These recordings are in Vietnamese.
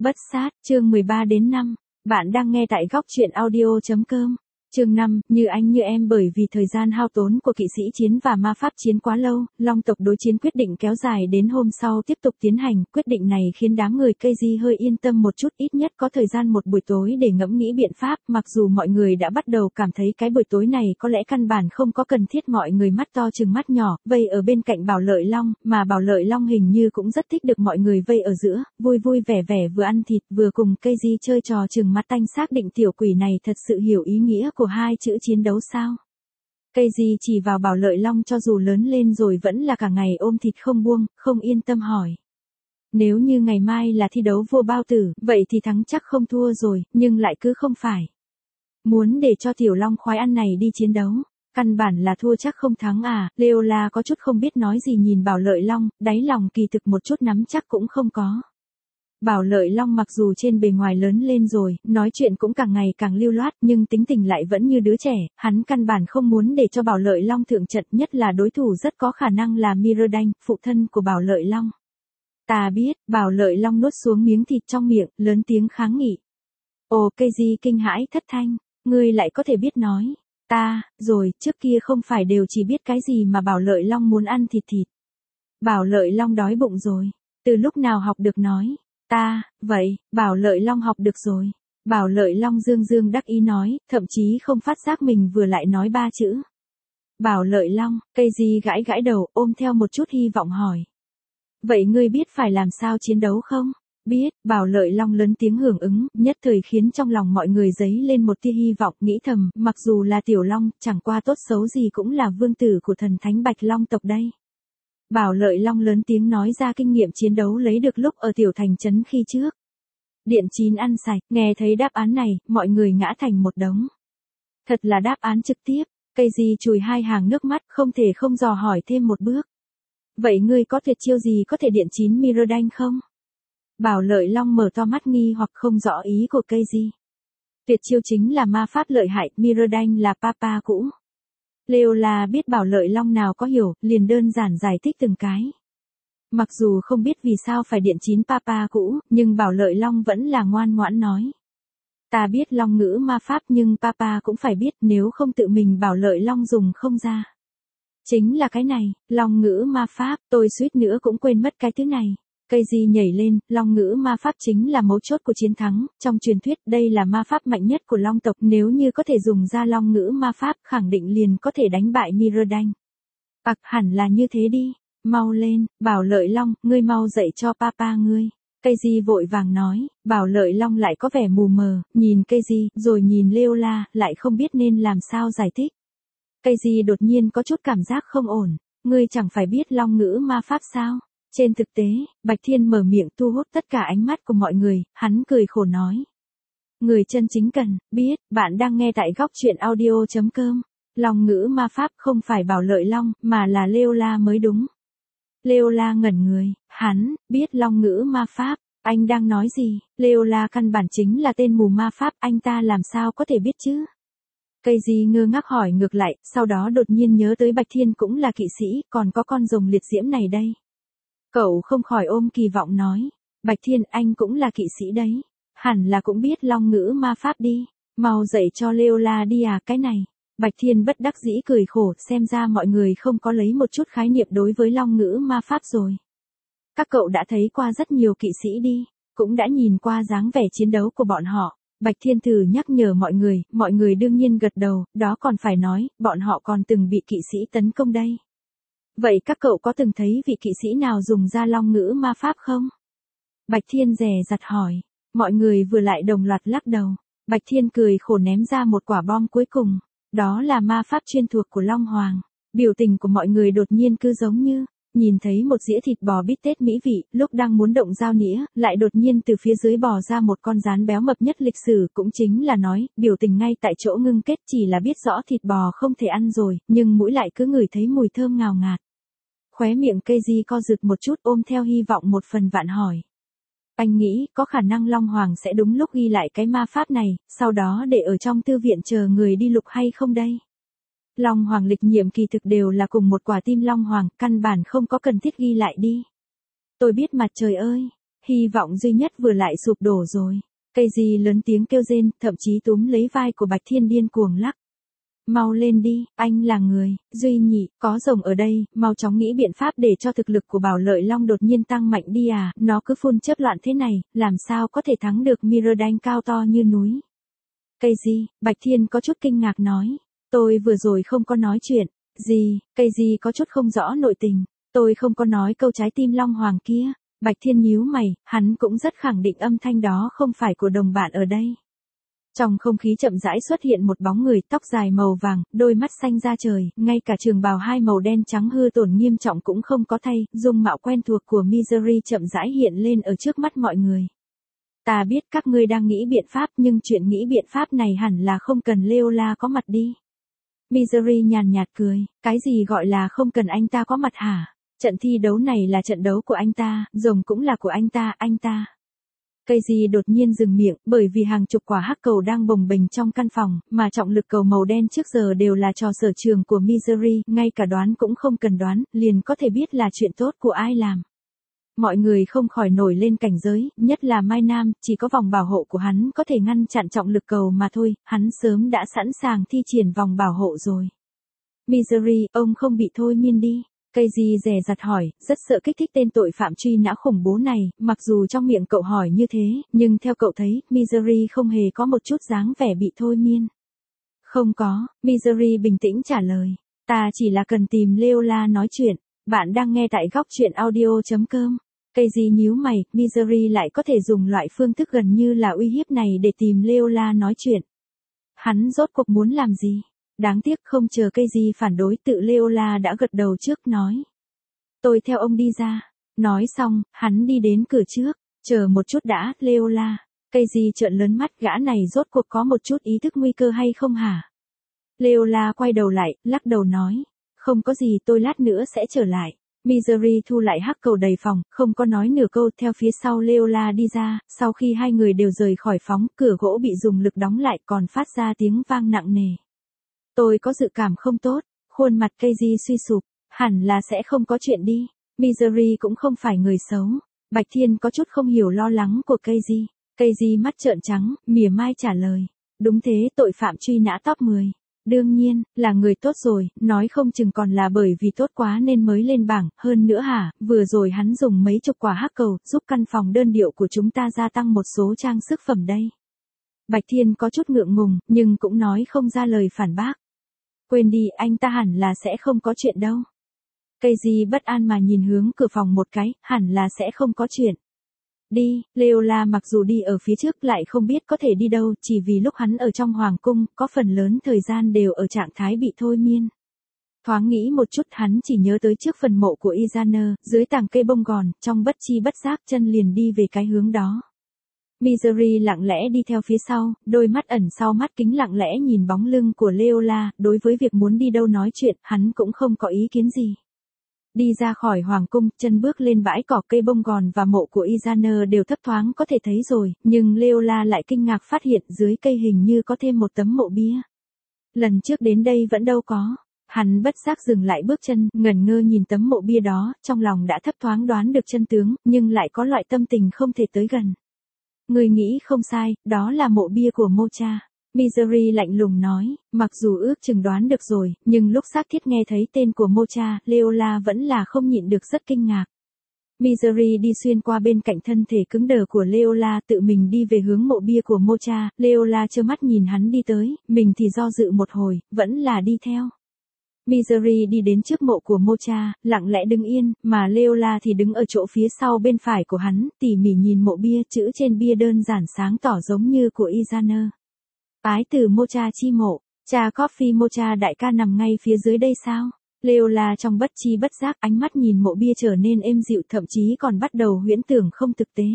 Bất sát, chương 13 đến 5. Bạn đang nghe tại góc truyện audio.com. Chương 5, như anh như em. Bởi vì thời gian hao tốn của kỵ sĩ chiến và ma pháp chiến quá lâu, long tộc đối chiến quyết định kéo dài đến hôm sau tiếp tục tiến hành. Quyết định này khiến đám người KG hơi yên tâm một chút, ít nhất có thời gian một buổi tối để ngẫm nghĩ biện pháp. Mặc dù mọi người đã bắt đầu cảm thấy cái buổi tối này có lẽ căn bản không có cần thiết, mọi người mắt to chừng mắt nhỏ, vây ở bên cạnh Bảo Lợi Long, mà Bảo Lợi Long hình như cũng rất thích được mọi người vây ở giữa, vui vui vẻ vẻ vừa ăn thịt vừa cùng KG chơi trò chừng mắt tanh. Xác định tiểu quỷ này thật sự hiểu ý nghĩa của hai chữ chiến đấu sao? KG chỉ vào Bảo Lợi Long, cho dù lớn lên rồi vẫn là cả ngày ôm thịt không buông, không yên tâm hỏi. Nếu như ngày mai là thi đấu vua bao tử, vậy thì thắng chắc không thua rồi, nhưng lại cứ không phải. Muốn để cho tiểu long khoái ăn này đi chiến đấu, căn bản là thua chắc không thắng à? Leola có chút không biết nói gì nhìn Bảo Lợi Long, đáy lòng kỳ thực một chút nắm chắc cũng không có. Bảo Lợi Long mặc dù trên bề ngoài lớn lên rồi, nói chuyện cũng càng ngày càng lưu loát, nhưng tính tình lại vẫn như đứa trẻ, hắn căn bản không muốn để cho Bảo Lợi Long thượng trận, nhất là đối thủ rất có khả năng là Mirrodin, phụ thân của Bảo Lợi Long. Ta biết. Bảo Lợi Long nuốt xuống miếng thịt trong miệng, lớn tiếng kháng nghị. Ồ, KG kinh hãi thất thanh, ngươi lại có thể biết nói. Ta, rồi, trước kia không phải đều chỉ biết cái gì mà Bảo Lợi Long muốn ăn thịt. Bảo Lợi Long đói bụng rồi, từ lúc nào học được nói. Ta, vậy, Bảo Lợi Long học được rồi. Bảo Lợi Long dương dương đắc ý nói, thậm chí không phát giác mình vừa lại nói 3 chữ. Bảo Lợi Long, KG gãi gãi đầu, ôm theo một chút hy vọng hỏi. Vậy ngươi biết phải làm sao chiến đấu không? Biết. Bảo Lợi Long lớn tiếng hưởng ứng, nhất thời khiến trong lòng mọi người dấy lên một tia hy vọng, nghĩ thầm, mặc dù là tiểu long, chẳng qua tốt xấu gì cũng là vương tử của thần thánh Bạch Long tộc đây. Bảo Lợi Long lớn tiếng nói ra kinh nghiệm chiến đấu lấy được lúc ở tiểu thành trấn khi trước. Điện chín ăn sạch, nghe thấy đáp án này, mọi người ngã thành một đống. Thật là đáp án trực tiếp. KG chùi 2 hàng nước mắt, không thể không dò hỏi thêm một bước. Vậy ngươi có tuyệt chiêu gì có thể điện chín Mirrodin không? Bảo Lợi Long mở to mắt nghi hoặc không rõ ý của KG. Tuyệt chiêu chính là ma pháp lợi hại, Mirrodin là papa cũ. Leola biết Bảo Lợi Long nào có hiểu, liền đơn giản giải thích từng cái. Mặc dù không biết vì sao phải điện chín papa cũ, nhưng Bảo Lợi Long vẫn là ngoan ngoãn nói. Ta biết long ngữ ma pháp nhưng papa cũng phải biết, nếu không tự mình Bảo Lợi Long dùng không ra. Chính là cái này, long ngữ ma pháp, tôi suýt nữa cũng quên mất cái thứ này. KG nhảy lên, long ngữ ma pháp chính là mấu chốt của chiến thắng, trong truyền thuyết đây là ma pháp mạnh nhất của long tộc, nếu như có thể dùng ra long ngữ ma pháp khẳng định liền có thể đánh bại Mirrodin. Hẳn là như thế đi, mau lên, Bảo Lợi Long, ngươi mau dạy cho papa ngươi. KG vội vàng nói. Bảo Lợi Long lại có vẻ mù mờ, nhìn KG, rồi nhìn Leola, lại không biết nên làm sao giải thích. KG đột nhiên có chút cảm giác không ổn, ngươi chẳng phải biết long ngữ ma pháp sao? Trên thực tế, Bạch Thiên mở miệng thu hút tất cả ánh mắt của mọi người, hắn cười khổ nói. Người chân chính cần biết, bạn đang nghe tại góc truyện audio.com. Long ngữ ma pháp không phải Bảo Lợi Long, mà là Leola mới đúng. Leola ngẩn người, hắn biết long ngữ ma pháp, anh đang nói gì? Leola căn bản chính là tên mù ma pháp, anh ta làm sao có thể biết chứ? KG ngơ ngác hỏi ngược lại, sau đó đột nhiên nhớ tới Bạch Thiên cũng là kỵ sĩ, còn có con rồng liệt diễm này đây. Cậu không khỏi ôm kỳ vọng nói, Bạch Thiên anh cũng là kỵ sĩ đấy, hẳn là cũng biết long ngữ ma pháp đi, mau dạy cho Leola đi à. Cái này, Bạch Thiên bất đắc dĩ cười khổ, xem ra mọi người không có lấy một chút khái niệm đối với long ngữ ma pháp rồi. Các cậu đã thấy qua rất nhiều kỵ sĩ đi, cũng đã nhìn qua dáng vẻ chiến đấu của bọn họ. Bạch Thiên thử nhắc nhở mọi người đương nhiên gật đầu, đó còn phải nói, bọn họ còn từng bị kỵ sĩ tấn công đây. Vậy các cậu có từng thấy vị kỵ sĩ nào dùng ra long ngữ ma pháp không? Bạch Thiên dè dặt hỏi, mọi người vừa lại đồng loạt lắc đầu. Bạch Thiên cười khổ ném ra một quả bom cuối cùng, đó là ma pháp chuyên thuộc của Long Hoàng. Biểu tình của mọi người đột nhiên cứ giống như nhìn thấy một dĩa thịt bò bít tết mỹ vị, lúc đang muốn động dao nĩa, lại đột nhiên từ phía dưới bò ra một con rán béo mập nhất lịch sử, cũng chính là nói, biểu tình ngay tại chỗ ngưng kết, chỉ là biết rõ thịt bò không thể ăn rồi, nhưng mũi lại cứ ngửi thấy mùi thơm ngào ngạt. Khóe miệng KG co giật một chút, ôm theo hy vọng một phần vạn hỏi. Anh nghĩ, có khả năng Long Hoàng sẽ đúng lúc ghi lại cái ma pháp này, sau đó để ở trong thư viện chờ người đi lục hay không đây? Long Hoàng lịch nhiệm kỳ thực đều là cùng một quả tim Long Hoàng, căn bản không có cần thiết ghi lại đi. Tôi biết mà trời ơi, hy vọng duy nhất vừa lại sụp đổ rồi. Cây gì lớn tiếng kêu rên, thậm chí túm lấy vai của Bạch Thiên điên cuồng lắc. Mau lên đi, anh là người, Duy nhị, có rồng ở đây, mau chóng nghĩ biện pháp để cho thực lực của Bảo Lợi Long đột nhiên tăng mạnh đi à, nó cứ phun chớp loạn thế này, làm sao có thể thắng được Mirrodine cao to như núi. Cây gì, Bạch Thiên có chút kinh ngạc nói, tôi vừa rồi không có nói chuyện, gì, cây gì có chút không rõ nội tình, tôi không có nói câu trái tim Long Hoàng kia. Bạch Thiên nhíu mày, hắn cũng rất khẳng định âm thanh đó không phải của đồng bạn ở đây. Trong không khí chậm rãi xuất hiện một bóng người, tóc dài màu vàng, đôi mắt xanh da trời, ngay cả trường bào hai màu đen trắng hư tổn nghiêm trọng cũng không có thay, dung mạo quen thuộc của Misery chậm rãi hiện lên ở trước mắt mọi người. Ta biết các ngươi đang nghĩ biện pháp, nhưng chuyện nghĩ biện pháp này hẳn là không cần Leola có mặt đi. Misery nhàn nhạt cười, cái gì gọi là không cần anh ta có mặt hả? Trận thi đấu này là trận đấu của anh ta, rồng cũng là của anh ta. Cây gì đột nhiên dừng miệng, bởi vì hàng chục quả hắc cầu đang bồng bềnh trong căn phòng, mà trọng lực cầu màu đen trước giờ đều là trò sở trường của Misery, ngay cả đoán cũng không cần đoán, liền có thể biết là chuyện tốt của ai làm. Mọi người không khỏi nổi lên cảnh giới, nhất là Mai Nam, chỉ có vòng bảo hộ của hắn có thể ngăn chặn trọng lực cầu mà thôi, hắn sớm đã sẵn sàng thi triển vòng bảo hộ rồi. Misery, ông không bị thôi miên đi. Cây gì dè dặt hỏi, rất sợ kích thích tên tội phạm truy nã khủng bố này, mặc dù trong miệng cậu hỏi như thế, nhưng theo cậu thấy, Misery không hề có một chút dáng vẻ bị thôi miên. Không có, Misery bình tĩnh trả lời, ta chỉ là cần tìm Leola nói chuyện, bạn đang nghe tại góc truyện audio.com. Cây gì nhíu mày, Misery lại có thể dùng loại phương thức gần như là uy hiếp này để tìm Leola nói chuyện. Hắn rốt cuộc muốn làm gì? Đáng tiếc không chờ cây gì phản đối, tự Leola đã gật đầu trước nói. Tôi theo ông đi ra. Nói xong, hắn đi đến cửa trước. Chờ một chút đã, Leola. Cây gì trợn lớn mắt, gã này rốt cuộc có một chút ý thức nguy cơ hay không hả? Leola quay đầu lại, lắc đầu nói. Không có gì, tôi lát nữa sẽ trở lại. Misery thu lại hắc cầu đầy phòng, không có nói nửa câu, theo phía sau Leola đi ra, sau khi hai người đều rời khỏi phóng, cửa gỗ bị dùng lực đóng lại còn phát ra tiếng vang nặng nề. Tôi có dự cảm không tốt, khuôn mặt cây di suy sụp, hẳn là sẽ không có chuyện đi. Misery cũng không phải người xấu. Bạch Thiên có chút không hiểu lo lắng của cây di mắt trợn trắng, mỉa mai trả lời. Đúng thế, tội phạm truy nã top 10. Đương nhiên, là người tốt rồi, nói không chừng còn là bởi vì tốt quá nên mới lên bảng, hơn nữa hả, vừa rồi hắn dùng mấy chục quả hắc cầu, giúp căn phòng đơn điệu của chúng ta gia tăng một số trang sức phẩm đây. Bạch Thiên có chút ngượng ngùng, nhưng cũng nói không ra lời phản bác. Quên đi, anh ta hẳn là sẽ không có chuyện đâu. Cây gì bất an mà nhìn hướng cửa phòng một cái, hẳn là sẽ không có chuyện. Đi, Leola mặc dù đi ở phía trước lại không biết có thể đi đâu, chỉ vì lúc hắn ở trong hoàng cung, có phần lớn thời gian đều ở trạng thái bị thôi miên. Thoáng nghĩ một chút hắn chỉ nhớ tới trước phần mộ của Izana, dưới tàng cây bông gòn, trong bất chi bất giác chân liền đi về cái hướng đó. Misery lặng lẽ đi theo phía sau, đôi mắt ẩn sau mắt kính lặng lẽ nhìn bóng lưng của Leola, đối với việc muốn đi đâu nói chuyện, hắn cũng không có ý kiến gì. Đi ra khỏi hoàng cung, chân bước lên bãi cỏ, cây bông gòn và mộ của Izana đều thấp thoáng có thể thấy rồi, nhưng Leola lại kinh ngạc phát hiện dưới cây hình như có thêm một tấm mộ bia. Lần trước đến đây vẫn đâu có. Hắn bất giác dừng lại bước chân, ngẩn ngơ nhìn tấm mộ bia đó, trong lòng đã thấp thoáng đoán được chân tướng, nhưng lại có loại tâm tình không thể tới gần. Người nghĩ không sai, đó là mộ bia của Mocha. Misery lạnh lùng nói, mặc dù ước chừng đoán được rồi, nhưng lúc xác thiết nghe thấy tên của Mocha, Leola vẫn là không nhịn được rất kinh ngạc. Misery đi xuyên qua bên cạnh thân thể cứng đờ của Leola, tự mình đi về hướng mộ bia của Mocha, Leola trơ mắt nhìn hắn đi tới, mình thì do dự một hồi, vẫn là đi theo. Misery đi đến trước mộ của Mocha, lặng lẽ đứng yên, mà Leola thì đứng ở chỗ phía sau bên phải của hắn, tỉ mỉ nhìn mộ bia, chữ trên bia đơn giản sáng tỏ giống như của Izana. Ái từ Mocha chi mộ, cha Coffee Mocha đại ca nằm ngay phía dưới đây sao? Leola trong bất chi bất giác ánh mắt nhìn mộ bia trở nên êm dịu, thậm chí còn bắt đầu huyễn tưởng không thực tế.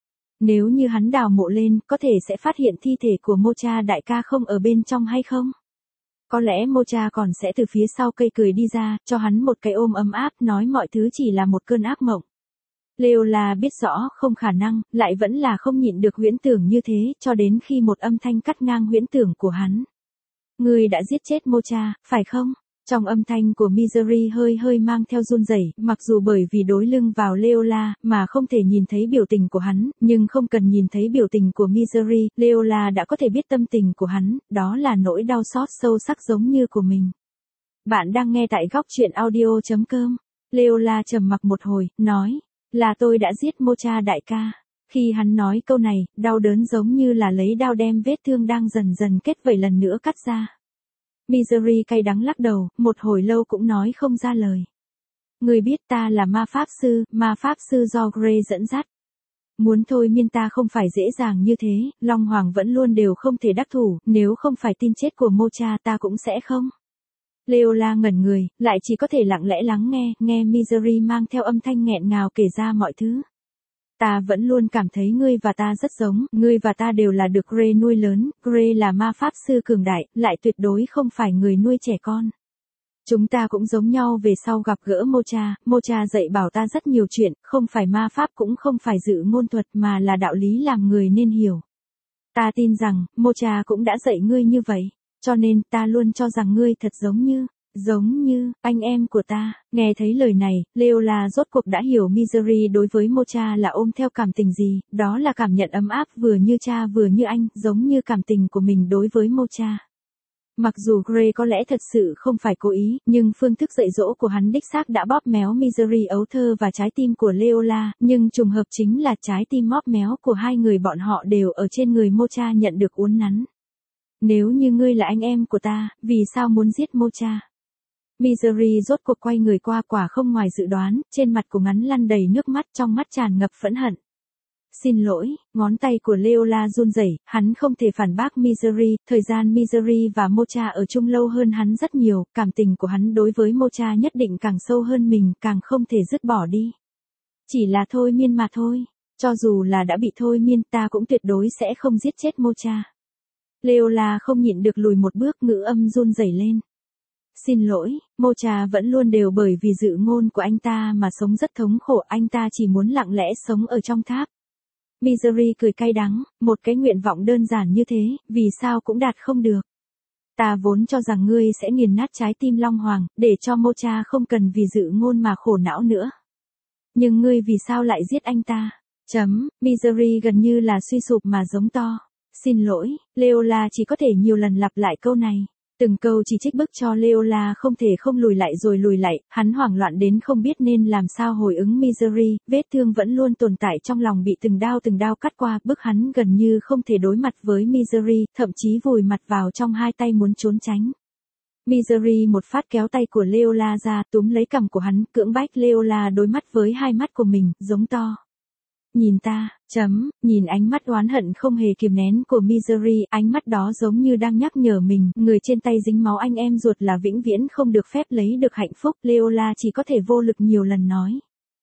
Nếu như hắn đào mộ lên, có thể sẽ phát hiện thi thể của Mocha đại ca không ở bên trong hay không? Có lẽ Mocha còn sẽ từ phía sau cây cười đi ra, cho hắn một cái ôm ấm áp, nói mọi thứ chỉ là một cơn ác mộng. Leola biết rõ không khả năng, lại vẫn là không nhịn được huyễn tưởng như thế, cho đến khi một âm thanh cắt ngang huyễn tưởng của hắn. Ngươi đã giết chết Mocha, phải không? Trong âm thanh của Misery hơi hơi mang theo run rẩy, mặc dù bởi vì đối lưng vào Leola mà không thể nhìn thấy biểu tình của hắn, nhưng không cần nhìn thấy biểu tình của Misery, Leola đã có thể biết tâm tình của hắn, đó là nỗi đau xót sâu sắc giống như của mình. Bạn đang nghe tại góc truyện audio.com. Leola trầm mặc một hồi, nói, là tôi đã giết Mocha đại ca. Khi hắn nói câu này, đau đớn giống như là lấy đao đem vết thương đang dần dần kết vảy lần nữa cắt ra. Misery cay đắng lắc đầu, một hồi lâu cũng nói không ra lời. Người biết ta là ma pháp sư do Grey dẫn dắt. Muốn thôi miên ta không phải dễ dàng như thế, Long Hoàng vẫn luôn đều không thể đắc thủ, nếu không phải tin chết của Mocha ta cũng sẽ không. Leola ngẩn người, lại chỉ có thể lặng lẽ lắng nghe Misery mang theo âm thanh nghẹn ngào kể ra mọi thứ. Ta vẫn luôn cảm thấy ngươi và ta rất giống, ngươi và ta đều là được Grey nuôi lớn, Grey là ma pháp sư cường đại, lại tuyệt đối không phải người nuôi trẻ con. Chúng ta cũng giống nhau về sau gặp gỡ Mocha dạy bảo ta rất nhiều chuyện, không phải ma pháp cũng không phải dự ngôn thuật mà là đạo lý làm người nên hiểu. Ta tin rằng, Mocha cũng đã dạy ngươi như vậy, cho nên ta luôn cho rằng ngươi thật giống như anh em của ta. Nghe thấy lời này, Leola rốt cuộc đã hiểu Misery đối với Mocha là ôm theo cảm tình gì, đó là cảm nhận ấm áp vừa như cha vừa như anh, giống như cảm tình của mình đối với Mocha. Mặc dù Grey có lẽ thật sự không phải cố ý, nhưng phương thức dạy dỗ của hắn đích xác đã bóp méo Misery ấu thơ và trái tim của Leola, nhưng trùng hợp chính là trái tim bóp méo của hai người bọn họ đều ở trên người Mocha nhận được uốn nắn. Nếu như ngươi là anh em của ta, vì sao muốn giết Mocha? Misery rốt cuộc quay người qua, quả không ngoài dự đoán, trên mặt của hắn lăn đầy nước mắt, trong mắt tràn ngập phẫn hận. Xin lỗi, ngón tay của Leola run rẩy, hắn không thể phản bác Misery, thời gian Misery và Mocha ở chung lâu hơn hắn rất nhiều, cảm tình của hắn đối với Mocha nhất định càng sâu hơn mình, càng không thể dứt bỏ đi. Chỉ là thôi miên mà thôi, cho dù là đã bị thôi miên ta cũng tuyệt đối sẽ không giết chết Mocha. Leola không nhịn được lùi một bước, ngữ âm run rẩy lên. Xin lỗi, Mocha vẫn luôn đều bởi vì dự ngôn của anh ta mà sống rất thống khổ, anh ta chỉ muốn lặng lẽ sống ở trong tháp. Misery cười cay đắng, một cái nguyện vọng đơn giản như thế, vì sao cũng đạt không được. Ta vốn cho rằng ngươi sẽ nghiền nát trái tim Long Hoàng, để cho Mocha không cần vì dự ngôn mà khổ não nữa. Nhưng ngươi vì sao lại giết anh ta? Misery gần như là suy sụp mà giống to. Xin lỗi, Leola chỉ có thể nhiều lần lặp lại câu này. Từng câu chỉ trích bức cho Leola không thể không lùi lại rồi lùi lại, hắn hoảng loạn đến không biết nên làm sao hồi ứng Misery, vết thương vẫn luôn tồn tại trong lòng bị từng đao cắt qua, bức hắn gần như không thể đối mặt với Misery, thậm chí vùi mặt vào trong hai tay muốn trốn tránh. Misery một phát kéo tay của Leola ra, túm lấy cằm của hắn, cưỡng bách Leola đối mắt với hai mắt của mình, giống to. Nhìn ta, nhìn ánh mắt oán hận không hề kiềm nén của Misery, ánh mắt đó giống như đang nhắc nhở mình, người trên tay dính máu anh em ruột là vĩnh viễn không được phép lấy được hạnh phúc, Leola chỉ có thể vô lực nhiều lần nói.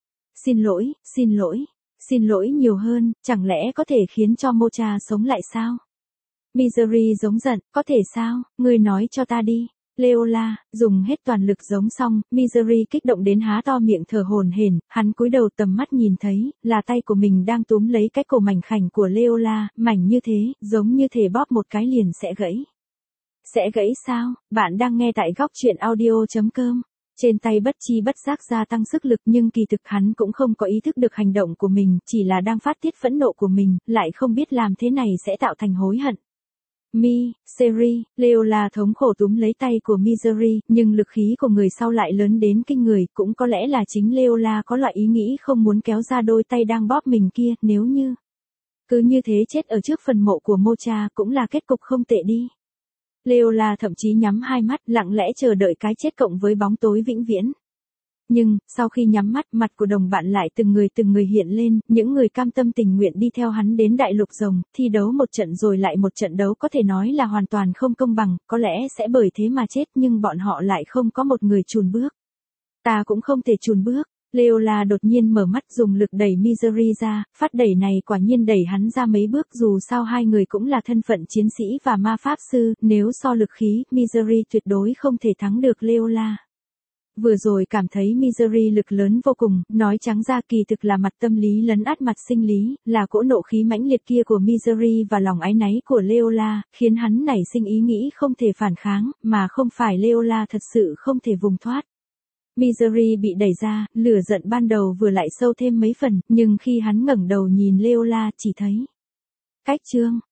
Xin lỗi nhiều hơn, chẳng lẽ có thể khiến cho Mocha sống lại sao? Misery giống giận, có thể sao, ngươi nói cho ta đi. Leola, dùng hết toàn lực giống xong, Misery kích động đến há to miệng thở hổn hển, hắn cúi đầu tầm mắt nhìn thấy, là tay của mình đang túm lấy cái cổ mảnh khảnh của Leola, mảnh như thế, giống như thể bóp một cái liền sẽ gãy. Sẽ gãy sao? Bạn đang nghe tại góc truyện audio.com. Trên tay bất chi bất giác gia tăng sức lực nhưng kỳ thực hắn cũng không có ý thức được hành động của mình, chỉ là đang phát tiết phẫn nộ của mình, lại không biết làm thế này sẽ tạo thành hối hận. Misery, Leola thống khổ túm lấy tay của Misery, nhưng lực khí của người sau lại lớn đến kinh người, cũng có lẽ là chính Leola có loại ý nghĩ không muốn kéo ra đôi tay đang bóp mình kia, nếu như cứ như thế chết ở trước phần mộ của Mocha cũng là kết cục không tệ đi. Leola thậm chí nhắm hai mắt, lặng lẽ chờ đợi cái chết cộng với bóng tối vĩnh viễn. Nhưng, sau khi nhắm mắt, mặt của đồng bạn lại từng người hiện lên, những người cam tâm tình nguyện đi theo hắn đến đại lục rồng, thi đấu một trận rồi lại một trận đấu có thể nói là hoàn toàn không công bằng, có lẽ sẽ bởi thế mà chết nhưng bọn họ lại không có một người chùn bước. Ta cũng không thể chùn bước. Leola đột nhiên mở mắt dùng lực đẩy Misery ra, phát đẩy này quả nhiên đẩy hắn ra mấy bước, dù sao hai người cũng là thân phận chiến sĩ và ma pháp sư, nếu so lực khí, Misery tuyệt đối không thể thắng được Leola. Vừa rồi cảm thấy Misery lực lớn vô cùng, nói trắng ra kỳ thực là mặt tâm lý lấn át mặt sinh lý, là cỗ nộ khí mãnh liệt kia của Misery và lòng áy náy của Leola, khiến hắn nảy sinh ý nghĩ không thể phản kháng, mà không phải Leola thật sự không thể vùng thoát. Misery bị đẩy ra, lửa giận ban đầu vừa lại sâu thêm mấy phần, nhưng khi hắn ngẩng đầu nhìn Leola chỉ thấy cách chương